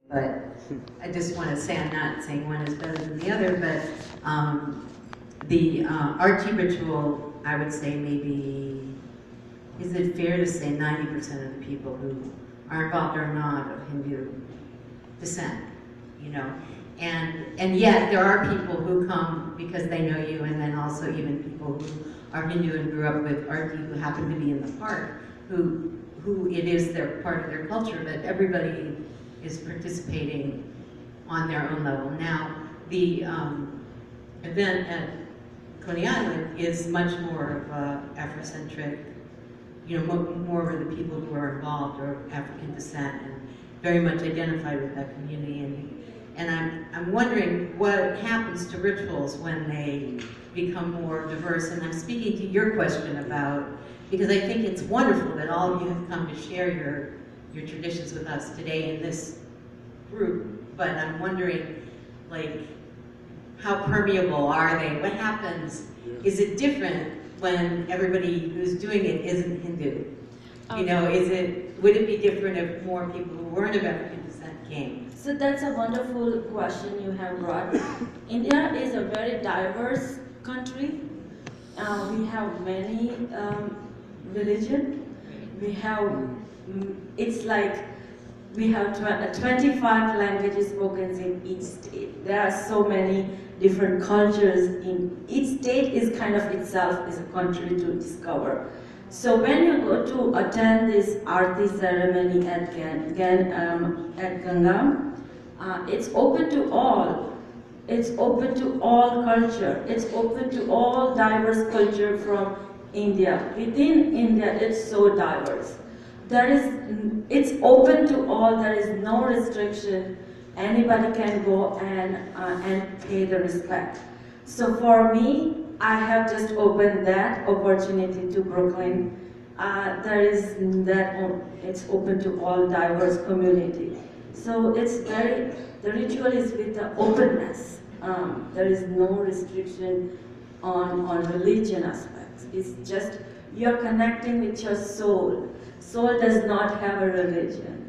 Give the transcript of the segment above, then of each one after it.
But I just want to say, I'm not saying one is better than the other, but the Archie ritual, I would say maybe, is it fair to say 90% of the people who are involved are not of Hindu descent, you know? And yet there are people who come because they know you, and then also even people who are Hindu and grew up with Archie who happen to be in the park, who it is their part of their culture, but everybody is participating on their own level. Now, the event at Coney Island is much more of Afrocentric, you know, more of the people who are involved are African descent and very much identified with that community. And I'm wondering what happens to rituals when they become more diverse. And I'm speaking to your question about, because I think it's wonderful that all of you have come to share your traditions with us today in this group, but I'm wondering, like, how permeable are they? What happens? Is it different when everybody who's doing it isn't Hindu? You know, would it be different if more people who weren't of African descent came? So that's a wonderful question you have brought. India is a very diverse country. We have many religions. We have, it's like we have 25 languages spoken in each state. There are so many different cultures in each state. Is kind of itself is a country to discover. So when you go to attend this Aarti ceremony at Ganga, it's open to all. It's open to all culture. It's open to all diverse culture from India. Within India, it's so diverse. It's open to all. There is no restriction. Anybody can go and pay the respect. So for me, I have just opened that opportunity to Brooklyn. It's open to all diverse community. So the ritual is with the openness. There is no restriction on religion aspects. It's just you're connecting with your soul. Soul does not have a religion.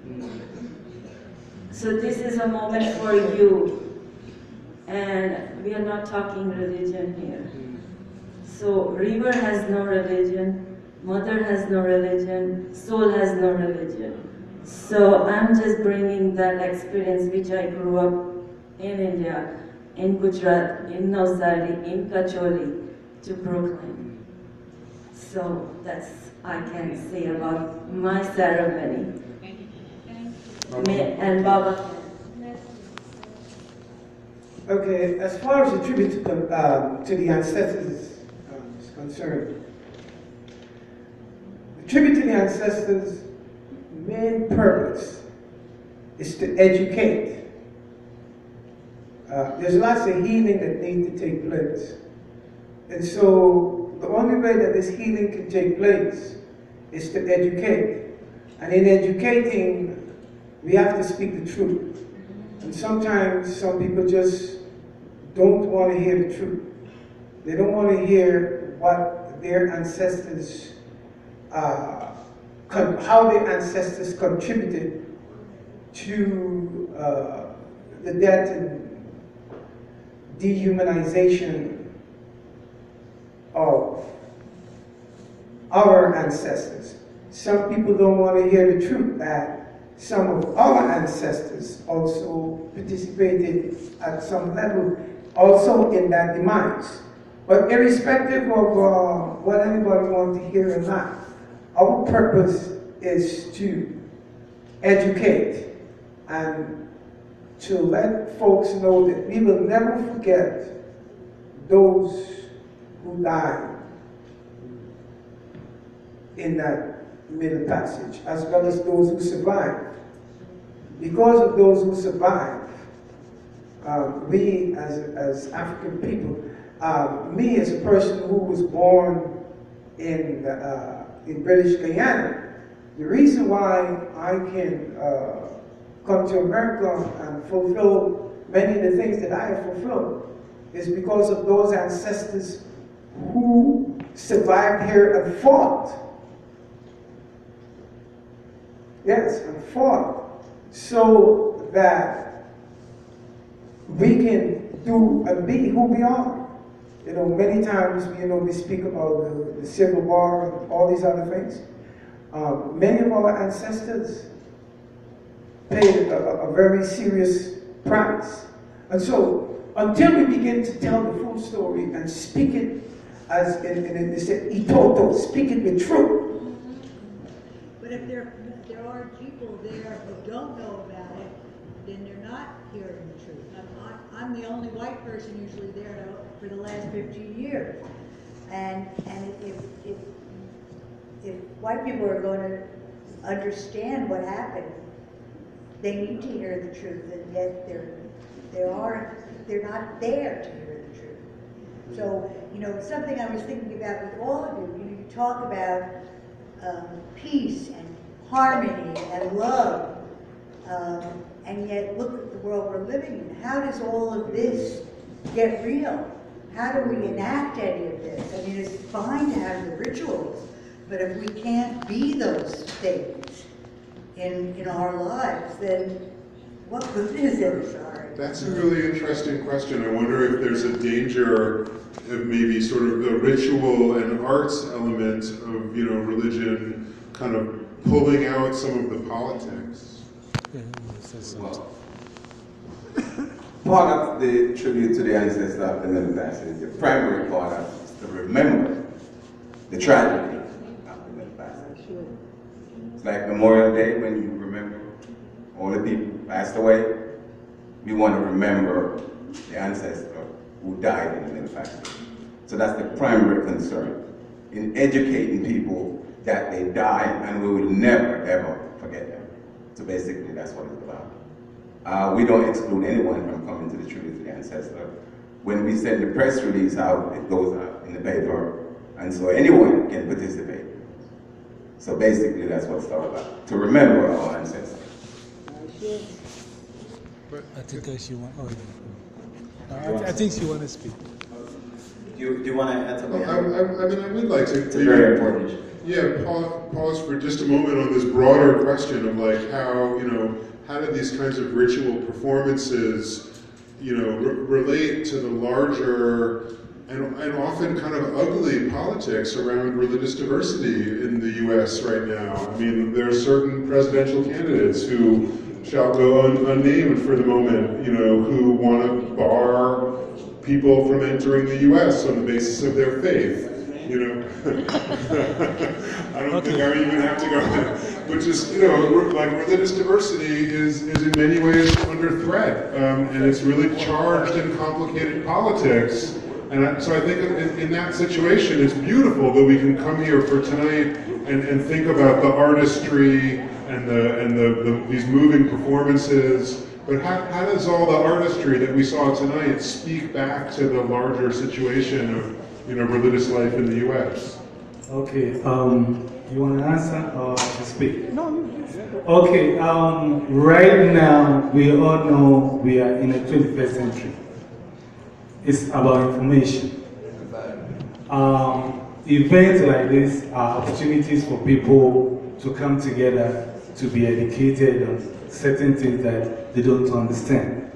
So this is a moment for you. And we are not talking religion here. So river has no religion, mother has no religion, soul has no religion. So I'm just bringing that experience which I grew up in India, in Gujarat, in Navsari, in Kacholi, to Brooklyn. So that's I can say about my ceremony. And Baba. Okay, as far as the tribute to the ancestors is concerned, the tribute to the ancestors' main purpose is to educate. There's lots of healing that needs to take place. And so the only way that this healing can take place is to educate. And in educating, we have to speak the truth. And sometimes some people just don't want to hear the truth. They don't want to hear what their ancestors, how their ancestors contributed to the death and dehumanization of our ancestors. Some people don't want to hear the truth that some of our ancestors also participated at some level also in that demise. But irrespective of what anybody wants to hear or not, our purpose is to educate and to let folks know that we will never forget those who died in that Middle Passage, as well as those who survived. Because of those who survived, we as African people, me as a person who was born in British Guyana, the reason why I can come to America and fulfill many of the things that I have fulfilled is because of those ancestors who survived here and fought. Yes, and fought. So that we can do and be who we are. You know, many times, we speak about the Civil War and all these other things. Many of our ancestors paid a very serious price. And so, until we begin to tell the full story and speak it as they say, itoto, speak it with truth. But if there are people there who don't know about it, then they're not hearing the truth. I'm the only white person usually there for the last 15 years. And if white people are going to understand what happened, they need to hear the truth, and yet they're not there to hear the truth. So, something I was thinking about with all of you, you talk about peace and harmony and love, and yet look at the world we're living in. How does all of this get real? How do we enact any of this? I mean, it's fine to have the rituals, but if we can't be those things in our lives, then what good is it? Sorry. That's a really interesting question. I wonder if there's a danger of maybe sort of the ritual and arts element of, religion kind of pulling out some of the politics. Well, part of the tribute to the ancestors of the Middle Passage, the primary part of it is to remember the tragedy of the Middle Passage. It's like Memorial Day when you remember all the people who passed away. We want to remember the ancestor who died in the Middle Passage. So that's the primary concern, in educating people that they died and we will never ever forget them. So basically that's what it's about. We don't exclude anyone from coming to the tribute to the ancestor. When we send the press release out, it goes out in the paper, and so anyone can participate. So basically that's what it's all about, to remember our ancestors. I think she want. I think she want to speak. Do you want to add something? I mean, I would like to. It's a very important issue. Yeah, pause for just a moment on this broader question of like how, how do these kinds of ritual performances, relate to the larger and often kind of ugly politics around religious diversity in the U.S. right now. I mean, there are certain presidential candidates who shall go unnamed for the moment, who want to bar people from entering the U.S. on the basis of their faith. I don't think I even have to go there. Which is, like religious diversity is in many ways under threat, and it's really charged and complicated politics. And so I think in that situation, it's beautiful that we can come here for tonight and think about the artistry and these moving performances. But how does all the artistry that we saw tonight speak back to the larger situation of religious life in the U.S.? Okay, you want to answer or to speak? No. Okay, right now we all know we are in the 21st century. It's about information. Events like this are opportunities for people to come together to be educated on certain things that they don't understand.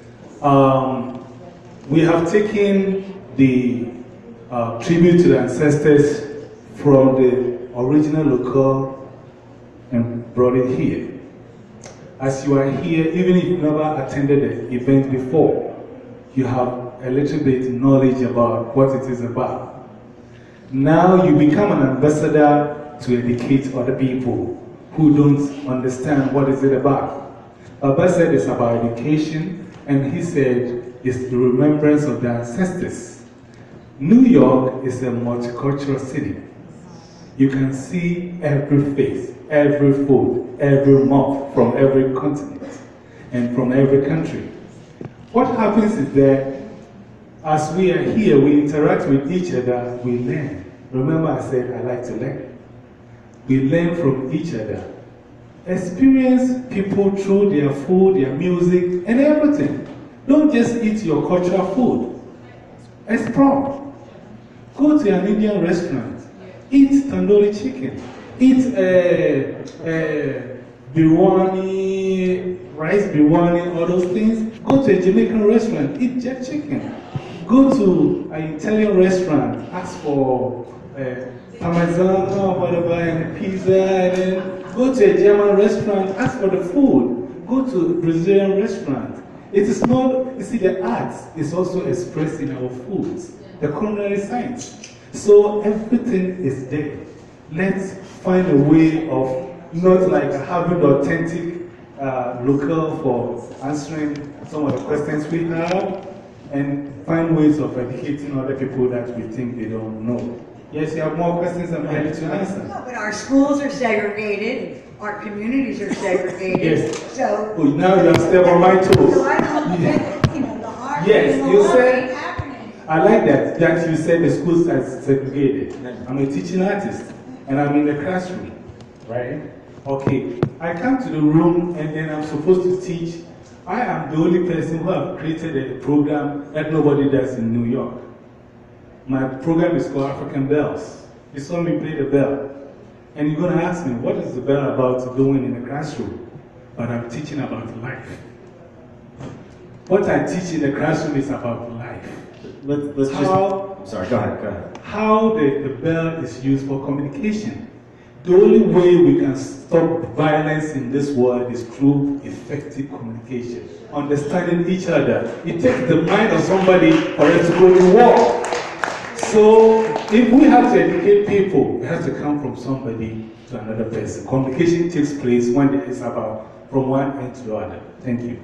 We have taken the tribute to the ancestors from the original local and brought it here. As you are here, even if you never attended the event before, you have a little bit knowledge about what it is about. Now you become an ambassador to educate other people who don't understand what is it about. Baba said it's about education, and he said it's the remembrance of the ancestors. New York is a multicultural city. You can see every face, every food, every mouth from every continent and from every country. What happens is that as we are here, we interact with each other, we learn. Remember I said I like to learn. We learn from each other. Experience people through their food, their music, and everything. Don't just eat your cultural food. Explore. Go to an Indian restaurant. Eat tandoori chicken. Eat biryani, rice biryani, all those things, go to a Jamaican restaurant, eat jerk chicken. Go to an Italian restaurant, ask for parmesan or whatever, and pizza, and then go to a German restaurant, ask for the food. Go to a Brazilian restaurant. It is not, you see, the arts is also expressed in our foods, the culinary science. So everything is there. Let's find a way of not like having the authentic local for answering some of the questions we have, and find ways of educating other people that we think they don't know. Yes, you have more questions I'm ready to answer. No, but our schools are segregated, our communities are segregated. Yes. So. Oh, now you have stepped on my toes. So I don't get, you know, the hard. Yes, the you love said- ain't happening. I like that you said the schools are segregated. I'm a teaching artist, and I'm in the classroom, right? Okay, I come to the room, and then I'm supposed to teach. I am the only person who have created a program that nobody does in New York. My program is called African Bells. You saw me play the bell. And you're going to ask me, what is the bell about doing in the classroom? But I'm teaching about life. What I teach in the classroom is about life. Let's just. I'm sorry, go ahead. How the bell is used for communication. The only way we can stop violence in this world is through effective communication, understanding each other. It takes the mind of somebody for us to go to war. So if we have to educate people, it has to come from somebody to another person. Communication takes place when it's about from one end to the other. Thank you.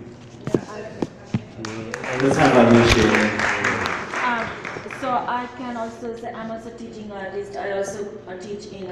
Let's have Alicia. So I can also say I'm also teaching artist. I also teach in